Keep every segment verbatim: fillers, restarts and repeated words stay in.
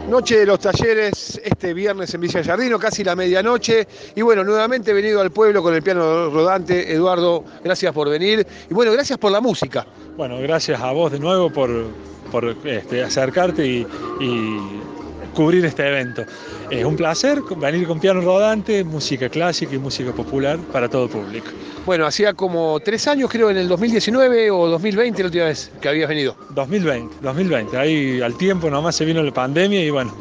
Noche de los talleres este viernes en Villa Giardino, casi la medianoche. Y bueno, nuevamente he venido al pueblo con el piano rodante. Eduardo, gracias por venir. Y bueno, gracias por la música. Bueno, gracias a vos de nuevo por, por este, acercarte y, y cubrir este evento. Es un placer venir con piano rodante, música clásica y música popular para todo público. Bueno, hacía como tres años, creo, en el dos mil diecinueve o dos mil veinte la última vez que habías venido. dos mil veinte, dos mil veinte. Ahí al tiempo nomás se vino la pandemia y bueno.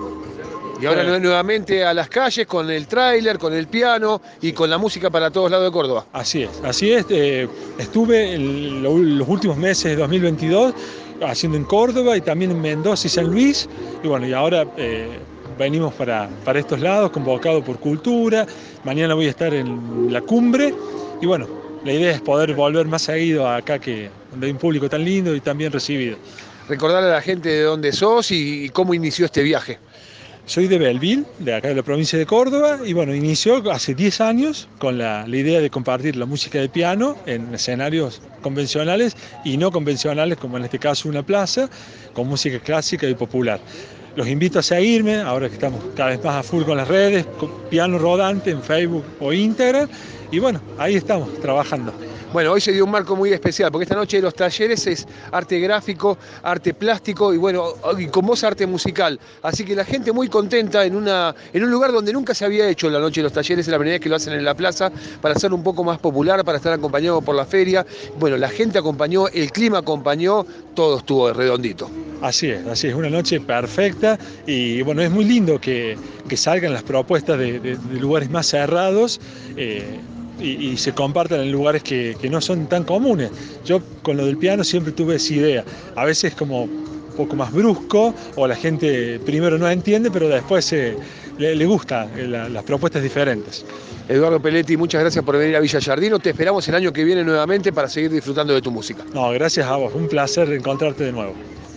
Y ahora bueno, nuevamente a las calles con el tráiler, con el piano y con la música para todos lados de Córdoba. Así es, así es. Eh, estuve en los últimos meses de dos mil veintidós haciendo en Córdoba y también en Mendoza y San Luis. Y bueno, y ahora eh, venimos para, para estos lados, convocado por Cultura. Mañana voy a estar en la cumbre. Y bueno, la idea es poder volver más seguido acá, que donde hay un público tan lindo y tan bien recibido. Recordarle a la gente de dónde sos y, y cómo inició este viaje. Soy de Belville, de acá de la provincia de Córdoba, y bueno, inició hace diez años con la, la idea de compartir la música de piano en escenarios convencionales y no convencionales, como en este caso una plaza, con música clásica y popular. Los invito a seguirme, ahora que estamos cada vez más a full con las redes, con piano rodante en Facebook o Instagram, y bueno, ahí estamos trabajando. Bueno, hoy se dio un marco muy especial, porque esta noche de los talleres es arte gráfico, arte plástico y bueno, y con voz arte musical. Así que la gente muy contenta en, una, en un lugar donde nunca se había hecho la noche de los talleres, es la primera vez que lo hacen en la plaza, para hacerlo un poco más popular, para estar acompañado por la feria. Bueno, la gente acompañó, el clima acompañó, todo estuvo redondito. Así es, así es, una noche perfecta y bueno, es muy lindo que, que salgan las propuestas de, de, de lugares más cerrados. Eh, Y, y se compartan en lugares que, que no son tan comunes. Yo con lo del piano siempre tuve esa idea, a veces como un poco más brusco o la gente primero no entiende, pero después eh, le, le gustan la, las propuestas diferentes. Eduardo Pelletti, muchas gracias por venir a Villa Giardino, te esperamos el año que viene nuevamente para seguir disfrutando de tu música. No, gracias a vos, un placer encontrarte de nuevo.